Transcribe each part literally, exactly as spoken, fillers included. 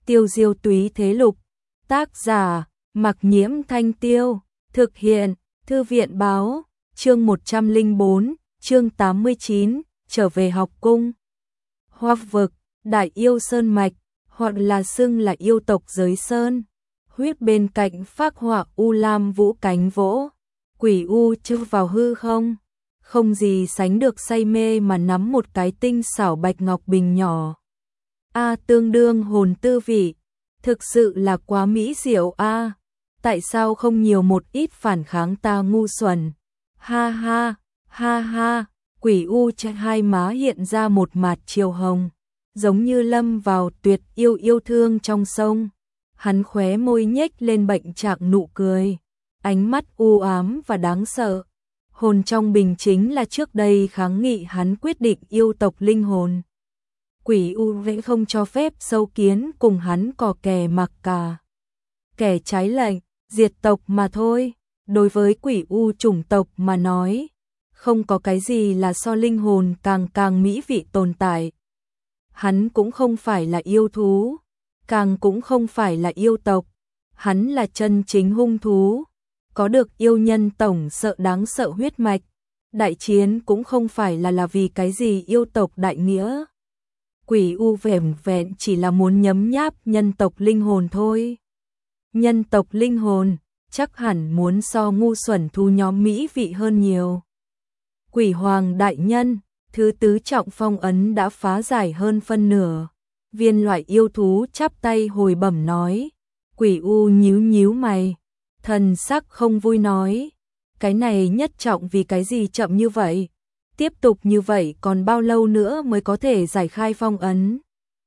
Tiêu diêu túy thế lục. Tác giả, Mặc Nhiễm Thanh Tiêu. Thực hiện, Thư viện báo. Chương một trăm lẻ bốn, chương tám mươi chín, trở về học cung. Hoa vực, đại yêu sơn mạch, hoặc là xưng là yêu tộc giới sơn. Huyết bên cạnh phác họa u lam vũ cánh vỗ. Quỷ u chui vào hư không. Không gì sánh được say mê mà nắm một cái tinh xảo bạch ngọc bình nhỏ. A tương đương hồn tư vị. Thực sự là quá mỹ diệu a. Tại sao không nhiều một ít phản kháng ta ngu xuẩn. Ha ha, ha ha. Quỷ u trên hai má hiện ra một mạt chiều hồng, giống như lâm vào tuyệt yêu yêu thương trong sông. Hắn khóe môi nhếch lên bệnh trạng nụ cười, ánh mắt u ám và đáng sợ. Hồn trong bình chính là trước đây kháng nghị hắn quyết định yêu tộc linh hồn. Quỷ u vẫn không cho phép sâu kiến cùng hắn cò kè mặc cả. Kẻ trái lệnh, diệt tộc mà thôi. Đối với quỷ u chủng tộc mà nói, không có cái gì là so linh hồn càng càng mỹ vị tồn tại. Hắn cũng không phải là yêu thú, càng cũng không phải là yêu tộc. Hắn là chân chính hung thú, có được yêu nhân tổng sợ đáng sợ huyết mạch. Đại chiến cũng không phải là là vì cái gì yêu tộc đại nghĩa. Quỷ u vẻn vẹn chỉ là muốn nhấm nháp nhân tộc linh hồn thôi. Nhân tộc linh hồn chắc hẳn muốn so ngu xuẩn thu nhóm mỹ vị hơn nhiều. Quỷ hoàng đại nhân, thứ tứ trọng phong ấn đã phá giải hơn phân nửa. Viên loại yêu thú chắp tay hồi bẩm nói. Quỷ u nhíu nhíu mày, thần sắc không vui nói. Cái này nhất trọng vì cái gì chậm như vậy? Tiếp tục như vậy còn bao lâu nữa mới có thể giải khai phong ấn?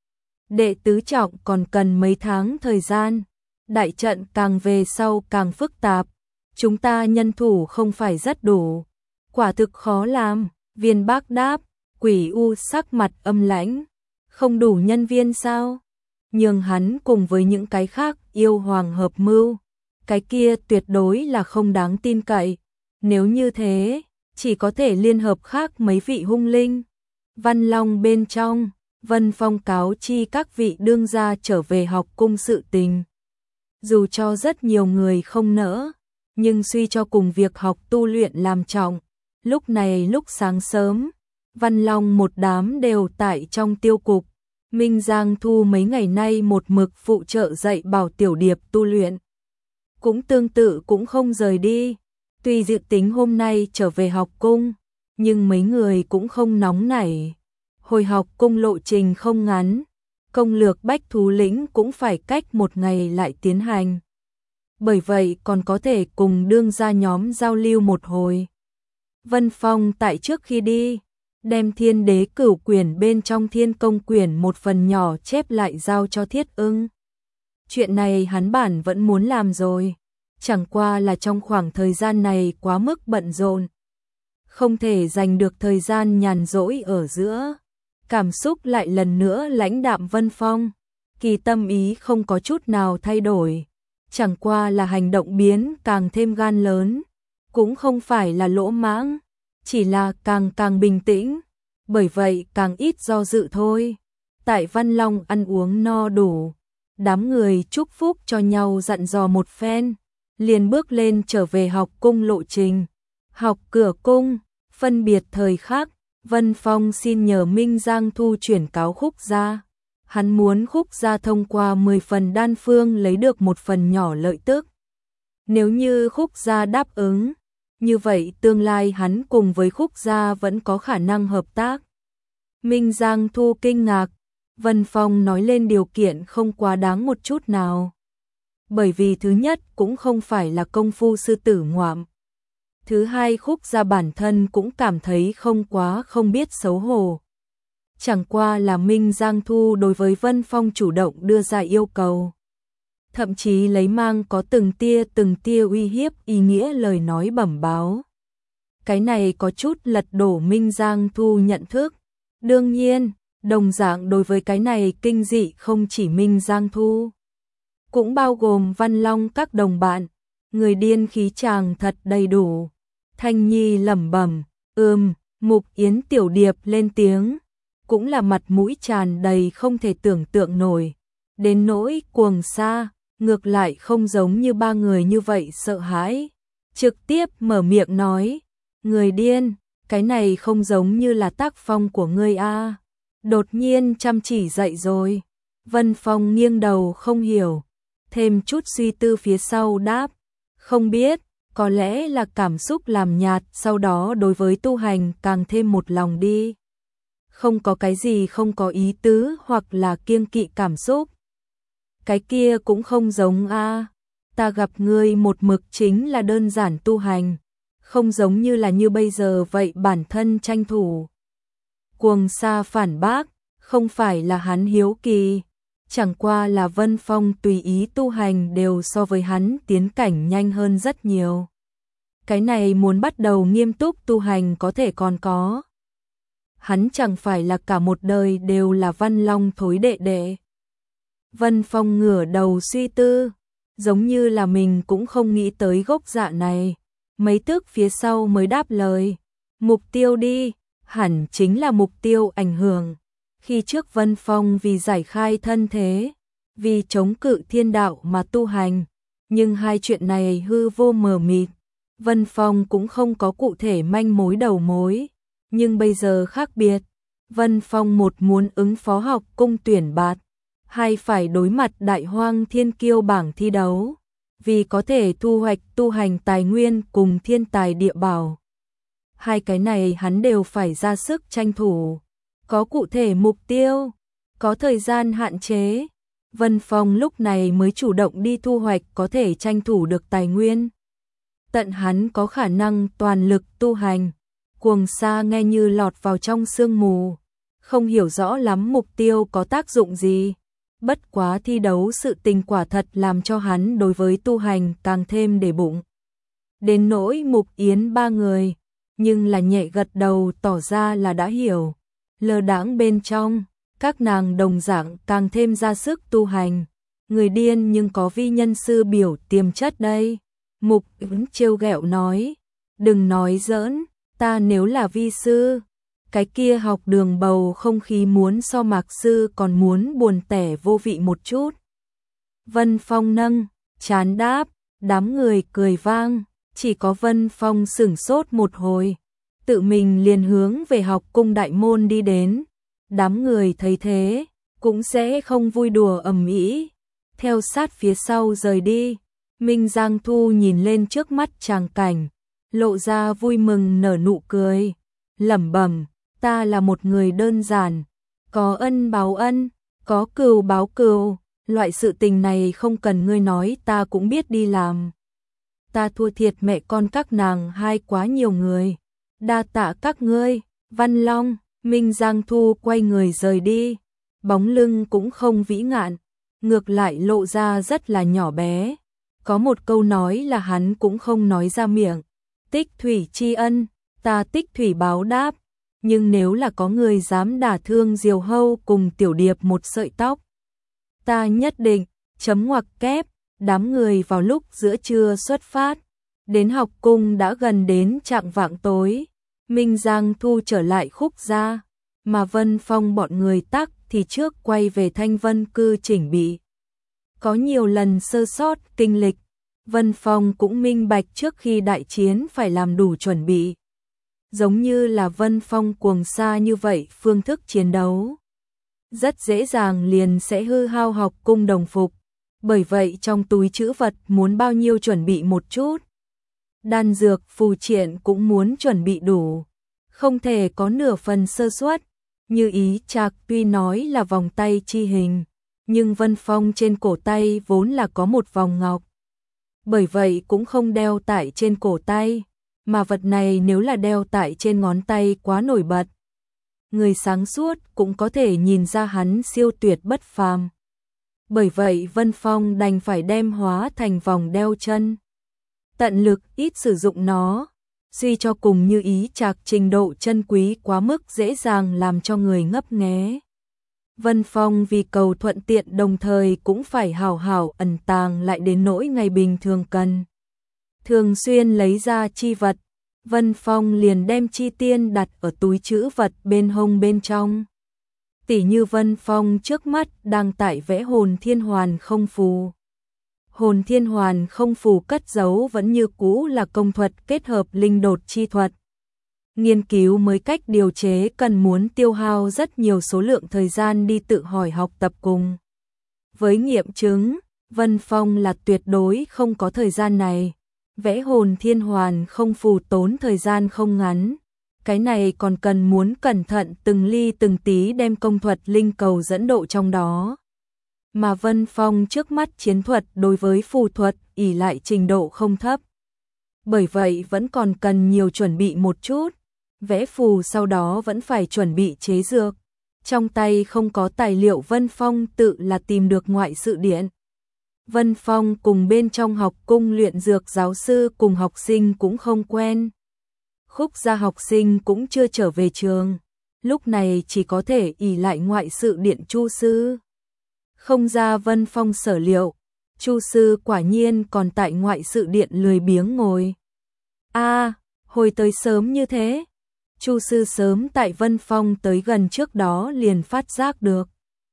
Đệ tứ trọng còn cần mấy tháng thời gian. Đại trận càng về sau càng phức tạp. Chúng ta nhân thủ không phải rất đủ. Quả thực khó làm. Viên bác đáp. Quỷ u sắc mặt âm lãnh. Không đủ nhân viên sao? Nhưng hắn cùng với những cái khác yêu hoàng hợp mưu. Cái kia tuyệt đối là không đáng tin cậy. Nếu như thế, chỉ có thể liên hợp khác mấy vị hung linh. Văn Long bên trong, Vân Phong cáo chi các vị đương gia trở về học cung sự tình. Dù cho rất nhiều người không nỡ, nhưng suy cho cùng việc học tu luyện làm trọng. Lúc này lúc sáng sớm, Văn Long một đám đều tại trong tiêu cục. Minh Giang Thu mấy ngày nay một mực phụ trợ dạy bảo Tiểu Điệp tu luyện. Cũng tương tự cũng không rời đi. Tuy dự tính hôm nay trở về học cung, nhưng mấy người cũng không nóng nảy. Hồi học cung lộ trình không ngắn, công lược bách thú lĩnh cũng phải cách một ngày lại tiến hành. Bởi vậy còn có thể cùng đương gia nhóm giao lưu một hồi. Vân Phong tại trước khi đi, đem Thiên Đế Cửu Quyển bên trong Thiên Công Quyển một phần nhỏ chép lại giao cho Thiết Ưng. Chuyện này hắn bản vẫn muốn làm rồi, chẳng qua là trong khoảng thời gian này quá mức bận rộn, không thể dành được thời gian nhàn rỗi ở giữa. Cảm xúc lại lần nữa lãnh đạm Vân Phong, kỳ tâm ý không có chút nào thay đổi, chẳng qua là hành động biến càng thêm gan lớn, cũng không phải là lỗ mãng, chỉ là càng càng bình tĩnh, bởi vậy càng ít do dự thôi. Tại Văn Long ăn uống no đủ, đám người chúc phúc cho nhau dặn dò một phen, liền bước lên trở về học cung lộ trình. Học cửa cung, phân biệt thời khắc, Vân Phong xin nhờ Minh Giang Thu chuyển cáo Khúc gia. Hắn muốn Khúc gia thông qua mười phần đan phương lấy được một phần nhỏ lợi tức. Nếu như Khúc gia đáp ứng, như vậy tương lai hắn cùng với Khúc gia vẫn có khả năng hợp tác. Minh Giang Thu kinh ngạc, Vân Phong nói lên điều kiện không quá đáng một chút nào. Bởi vì thứ nhất cũng không phải là công phu sư tử ngoạm. Thứ hai Khúc gia bản thân cũng cảm thấy không quá không biết xấu hổ. Chẳng qua là Minh Giang Thu đối với Vân Phong chủ động đưa ra yêu cầu. Thậm chí lấy mang có từng tia từng tia uy hiếp ý nghĩa lời nói bẩm báo. Cái này có chút lật đổ Minh Giang Thu nhận thức. Đương nhiên, đồng dạng đối với cái này kinh dị không chỉ Minh Giang Thu, cũng bao gồm Văn Long các đồng bạn. Người điên khí chàng thật đầy đủ. Thanh Nhi lẩm bẩm, ừm, Mục Yến Tiểu Điệp lên tiếng, cũng là mặt mũi tràn đầy không thể tưởng tượng nổi. Đến nỗi Cuồng Sa, ngược lại không giống như ba người như vậy sợ hãi, trực tiếp mở miệng nói, người điên, cái này không giống như là tác phong của ngươi a. Đột nhiên chăm chỉ dậy rồi. Vân Phong nghiêng đầu không hiểu, thêm chút suy tư phía sau đáp, không biết, có lẽ là cảm xúc làm nhạt, sau đó đối với tu hành càng thêm một lòng đi. Không có cái gì không có ý tứ hoặc là kiêng kỵ cảm xúc. Cái kia cũng không giống a, ta gặp ngươi một mực chính là đơn giản tu hành, không giống như là như bây giờ vậy bản thân tranh thủ. Cuồng Sa phản bác, không phải là hắn hiếu kỳ, chẳng qua là Vân Phong tùy ý tu hành đều so với hắn tiến cảnh nhanh hơn rất nhiều. Cái này muốn bắt đầu nghiêm túc tu hành có thể còn có. Hắn chẳng phải là cả một đời đều là Văn Long thối đệ đệ. Vân Phong ngửa đầu suy tư, giống như là mình cũng không nghĩ tới gốc dạ này. Mấy tức phía sau mới đáp lời, mục tiêu đi, hẳn chính là mục tiêu ảnh hưởng. Khi trước Vân Phong vì giải khai thân thế, vì chống cự thiên đạo mà tu hành, nhưng hai chuyện này hư vô mờ mịt, Vân Phong cũng không có cụ thể manh mối đầu mối. Nhưng bây giờ khác biệt, Vân Phong một muốn ứng phó học cung tuyển bạt, hai phải đối mặt đại hoang thiên kiêu bảng thi đấu, vì có thể thu hoạch tu hành tài nguyên cùng thiên tài địa bảo. Hai cái này hắn đều phải ra sức tranh thủ, có cụ thể mục tiêu, có thời gian hạn chế. Vân Phong lúc này mới chủ động đi thu hoạch có thể tranh thủ được tài nguyên. Tận hắn có khả năng toàn lực tu hành. Cuồng Sa nghe như lọt vào trong sương mù, không hiểu rõ lắm mục tiêu có tác dụng gì. Bất quá thi đấu sự tình quả thật làm cho hắn đối với tu hành càng thêm để bụng. Đến nỗi Mục Yến ba người, nhưng là nhẹ gật đầu tỏ ra là đã hiểu. Lơ đãng bên trong, các nàng đồng dạng càng thêm ra sức tu hành. Người điên nhưng có vi nhân sư biểu tiềm chất đây. Mục Yến trêu ghẹo nói, đừng nói giỡn, ta nếu là vi sư, cái kia học đường bầu không khí muốn so Mạc sư còn muốn buồn tẻ vô vị một chút. Vân Phong nâng chán đáp, đám người cười vang, chỉ có Vân Phong sửng sốt một hồi, tự mình liền hướng về học cung đại môn đi đến. Đám người thấy thế, cũng sẽ không vui đùa ầm ĩ, theo sát phía sau rời đi. Minh Giang Thu nhìn lên trước mắt tràng cảnh, lộ ra vui mừng nở nụ cười, lẩm bẩm, ta là một người đơn giản, có ân báo ân, có cừu báo cừu, loại sự tình này không cần ngươi nói ta cũng biết đi làm. Ta thua thiệt mẹ con các nàng hai quá nhiều người, đa tạ các ngươi. Văn Long, Minh Giang Thu quay người rời đi, bóng lưng cũng không vĩ ngạn, ngược lại lộ ra rất là nhỏ bé. Có một câu nói là hắn cũng không nói ra miệng, tích thủy tri ân, ta tích thủy báo đáp. Nhưng nếu là có người dám đả thương Diều Hâu cùng Tiểu Điệp một sợi tóc, ta nhất định, chấm ngoặc kép. Đám người vào lúc giữa trưa xuất phát, đến học cung đã gần đến chạng vạng tối. Minh Giang Thu trở lại khúc gia, mà Vân Phong bọn người tắc thì trước quay về Thanh Vân cư chỉnh bị. Có nhiều lần sơ sót kinh lịch, Vân Phong cũng minh bạch trước khi đại chiến phải làm đủ chuẩn bị. Giống như là Vân Phong Cuồng Sa như vậy phương thức chiến đấu, rất dễ dàng liền sẽ hư hao học cung đồng phục. Bởi vậy trong túi trữ vật muốn bao nhiêu chuẩn bị một chút. Đan dược phù triện cũng muốn chuẩn bị đủ, không thể có nửa phần sơ suất. Như ý Trạc tuy nói là vòng tay chi hình, nhưng Vân Phong trên cổ tay vốn là có một vòng ngọc. Bởi vậy cũng không đeo tại trên cổ tay, mà vật này nếu là đeo tại trên ngón tay quá nổi bật. Người sáng suốt cũng có thể nhìn ra hắn siêu tuyệt bất phàm. Bởi vậy Vân Phong đành phải đem hóa thành vòng đeo chân. Tận lực ít sử dụng nó, suy cho cùng Như ý Trạc trình độ chân quý quá mức dễ dàng làm cho người ngấp nghé. Vân Phong vì cầu thuận tiện đồng thời cũng phải hảo hảo ẩn tàng lại đến nỗi ngày bình thường cần. Thường xuyên lấy ra chi vật, Vân Phong liền đem chi tiên đặt ở túi trữ vật bên hông bên trong. Tỉ như Vân Phong trước mắt đang tại vẽ hồn thiên hoàn không phù. Hồn thiên hoàn không phù cất giấu vẫn như cũ là công thuật kết hợp linh đột chi thuật. Nghiên cứu mới cách điều chế cần muốn tiêu hao rất nhiều số lượng thời gian đi tự hỏi học tập cùng. Với nghiệm chứng, Vân Phong là tuyệt đối không có thời gian này. Vẽ hồn thiên hoàn không phù tốn thời gian không ngắn. Cái này còn cần muốn cẩn thận từng ly từng tí đem công thuật linh cầu dẫn độ trong đó. Mà Vân Phong trước mắt chiến thuật đối với phù thuật ỷ lại trình độ không thấp. Bởi vậy vẫn còn cần nhiều chuẩn bị một chút. Vẽ phù sau đó vẫn phải chuẩn bị chế dược. Trong tay không có tài liệu Vân Phong tự là tìm được ngoại sự điện. Vân Phong cùng bên trong học cung luyện dược giáo sư cùng học sinh cũng không quen. Khúc gia học sinh cũng chưa trở về trường. Lúc này chỉ có thể ỷ lại ngoại sự điện Chu sư. Không ra Vân Phong sở liệu, Chu sư quả nhiên còn tại ngoại sự điện lười biếng ngồi. A, à, hồi tới sớm như thế. Chu sư sớm tại Vân Phong tới gần trước đó liền phát giác được.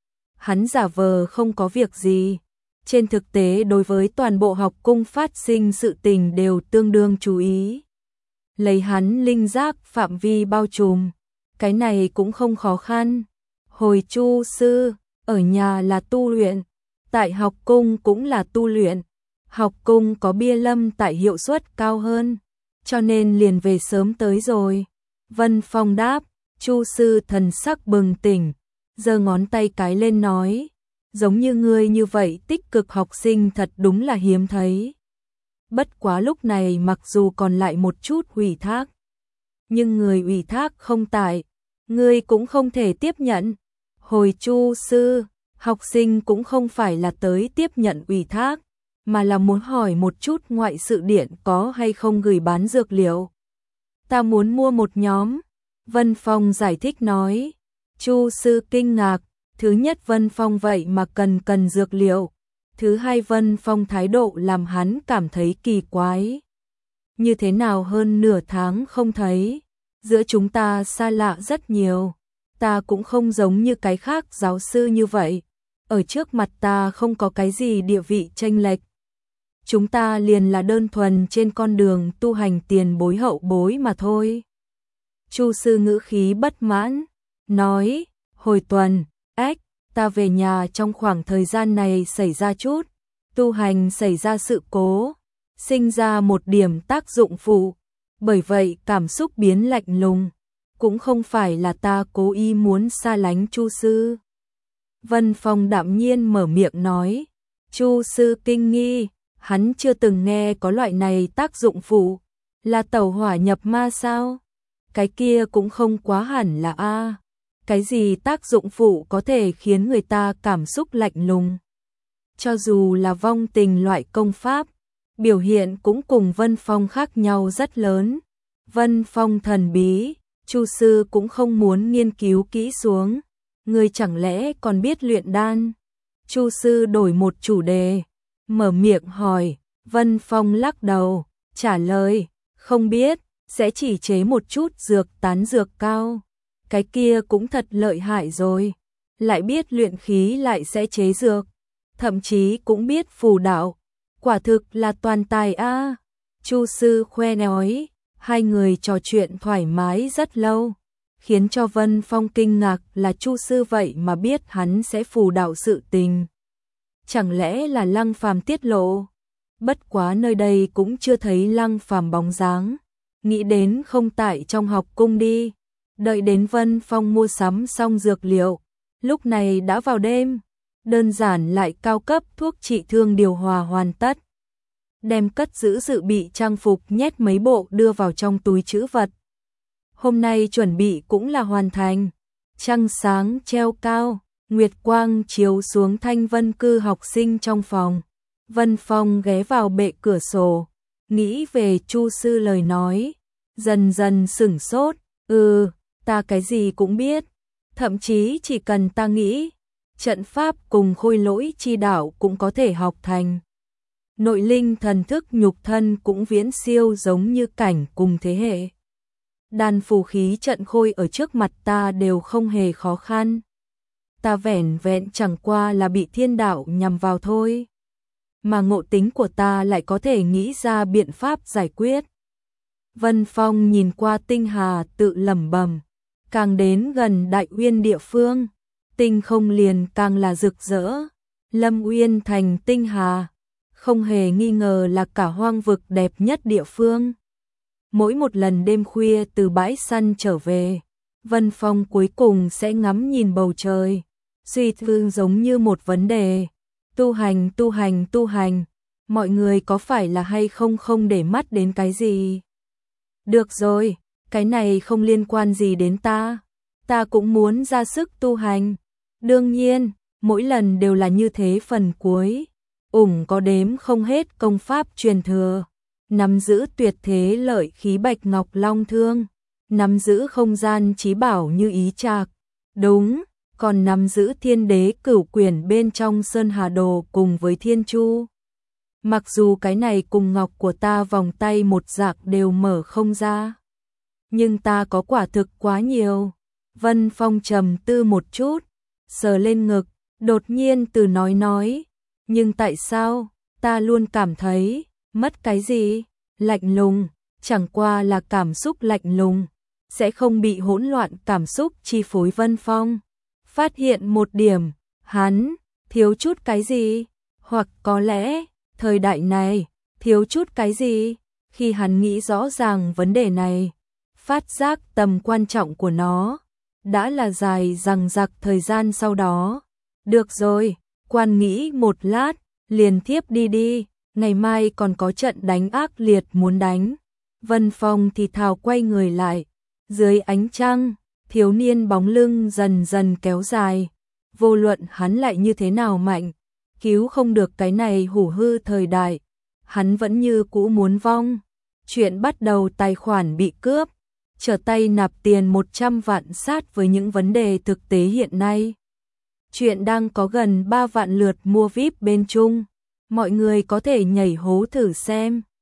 Hắn giả vờ không có việc gì. Trên thực tế đối với toàn bộ học cung phát sinh sự tình đều tương đương chú ý. Lấy hắn linh giác phạm vi bao trùm. Cái này cũng không khó khăn. Hồi Chu sư, ở nhà là tu luyện. Tại học cung cũng là tu luyện. Học cung có bia lâm tại hiệu suất cao hơn. Cho nên liền về sớm tới rồi. Vân Phong đáp, Chu sư thần sắc bừng tỉnh, giơ ngón tay cái lên nói, giống như ngươi như vậy tích cực học sinh thật đúng là hiếm thấy. Bất quá lúc này mặc dù còn lại một chút ủy thác, nhưng người ủy thác không tại, ngươi cũng không thể tiếp nhận. Hồi Chu sư, học sinh cũng không phải là tới tiếp nhận ủy thác, mà là muốn hỏi một chút ngoại sự điện có hay không gửi bán dược liệu. Ta muốn mua một nhóm. Vân Phong giải thích nói. Chu sư kinh ngạc. Thứ nhất Vân Phong vậy mà cần cần dược liệu. Thứ hai Vân Phong thái độ làm hắn cảm thấy kỳ quái. Như thế nào hơn nửa tháng không thấy. Giữa chúng ta xa lạ rất nhiều. Ta cũng không giống như cái khác giáo sư như vậy. Ở trước mặt ta không có cái gì địa vị chênh lệch. Chúng ta liền là đơn thuần trên con đường tu hành tiền bối hậu bối mà thôi. Chu sư ngữ khí bất mãn, nói, hồi tuần, ếch, ta về nhà trong khoảng thời gian này xảy ra chút, tu hành xảy ra sự cố, sinh ra một điểm tác dụng phụ, bởi vậy cảm xúc biến lạnh lùng, cũng không phải là ta cố ý muốn xa lánh Chu sư. Vân Phong đạm nhiên mở miệng nói, Chu sư kinh nghi. Hắn chưa từng nghe có loại này tác dụng phụ, là tẩu hỏa nhập ma sao? Cái kia cũng không quá hẳn là a. Cái gì tác dụng phụ có thể khiến người ta cảm xúc lạnh lùng? Cho dù là vong tình loại công pháp, biểu hiện cũng cùng Vân Phong khác nhau rất lớn. Vân Phong thần bí, Chu sư cũng không muốn nghiên cứu kỹ xuống. Người chẳng lẽ còn biết luyện đan? Chu sư đổi một chủ đề. Mở miệng hỏi, Vân Phong lắc đầu, trả lời, không biết, sẽ chỉ chế một chút dược tán dược cao. Cái kia cũng thật lợi hại rồi, lại biết luyện khí lại sẽ chế dược, thậm chí cũng biết phù đạo, quả thực là toàn tài a. Chu sư khoe nói, hai người trò chuyện thoải mái rất lâu, khiến cho Vân Phong kinh ngạc là Chu sư vậy mà biết hắn sẽ phù đạo sự tình. Chẳng lẽ là Lăng Phàm tiết lộ? Bất quá nơi đây cũng chưa thấy Lăng Phàm bóng dáng. Nghĩ đến không tại trong học cung đi. Đợi đến Vân Phong mua sắm xong dược liệu. Lúc này đã vào đêm. Đơn giản lại cao cấp thuốc trị thương điều hòa hoàn tất. Đem cất giữ dự bị trang phục nhét mấy bộ đưa vào trong túi trữ vật. Hôm nay chuẩn bị cũng là hoàn thành. Trăng sáng treo cao. Nguyệt quang chiếu xuống thanh vân cư học sinh trong phòng. Vân Phong ghé vào bệ cửa sổ, nghĩ về Chu sư lời nói, dần dần sửng sốt, ừ, ta cái gì cũng biết, thậm chí chỉ cần ta nghĩ, trận pháp cùng khôi lỗi chi đạo cũng có thể học thành. Nội linh thần thức nhục thân cũng viễn siêu giống như cảnh cùng thế hệ. Đan phù khí trận khôi ở trước mặt ta đều không hề khó khăn. ta vẻn vẹn chẳng qua là bị thiên đạo nhằm vào thôi. Mà ngộ tính của ta lại có thể nghĩ ra biện pháp giải quyết. Vân Phong nhìn qua tinh hà tự lẩm bẩm, càng đến gần Đại Uyên địa phương, tinh không liền càng là rực rỡ. Lâm Uyên thành tinh hà, không hề nghi ngờ là cả hoang vực đẹp nhất địa phương. Mỗi một lần đêm khuya từ bãi săn trở về, Vân Phong cuối cùng sẽ ngắm nhìn bầu trời, suy tư giống như một vấn đề. Tu hành, tu hành, tu hành, mọi người có phải là hay không không để mắt đến cái gì? Được rồi, cái này không liên quan gì đến ta, ta cũng muốn ra sức tu hành. Đương nhiên, mỗi lần đều là như thế phần cuối, ủng có đếm không hết công pháp truyền thừa, nắm giữ tuyệt thế lợi khí Bạch Ngọc Long Thương, nắm giữ không gian trí bảo như Ý Trạc, đúng, còn nắm giữ Thiên Đế Cửu Quyển bên trong Sơn Hà Đồ cùng với Thiên Chu. Mặc dù cái này cùng ngọc của ta vòng tay một dạng đều mở không ra, nhưng ta có quả thực quá nhiều. Vân Phong trầm tư một chút, sờ lên ngực, đột nhiên từ nói nói, nhưng tại sao, ta luôn cảm thấy, mất cái gì, lạnh lùng, chẳng qua là cảm xúc lạnh lùng, sẽ không bị hỗn loạn cảm xúc chi phối. Vân Phong phát hiện một điểm, hắn thiếu chút cái gì, hoặc có lẽ, thời đại này, thiếu chút cái gì. Khi hắn nghĩ rõ ràng vấn đề này, phát giác tầm quan trọng của nó, đã là dài dằng dặc thời gian sau đó. Được rồi, quan nghĩ một lát, liền tiếp đi đi, ngày mai còn có trận đánh ác liệt muốn đánh. Vân Phong thì thào quay người lại, dưới ánh trăng, thiếu niên bóng lưng dần dần kéo dài, vô luận hắn lại như thế nào mạnh, cứu không được cái này hủ hư thời đại, hắn vẫn như cũ muốn vong. Chuyện bắt đầu tài khoản bị cướp, trở tay nạp tiền một trăm vạn sát với những vấn đề thực tế hiện nay. Chuyện đang có gần ba vạn lượt mua víp bên Trung, mọi người có thể nhảy hố thử xem.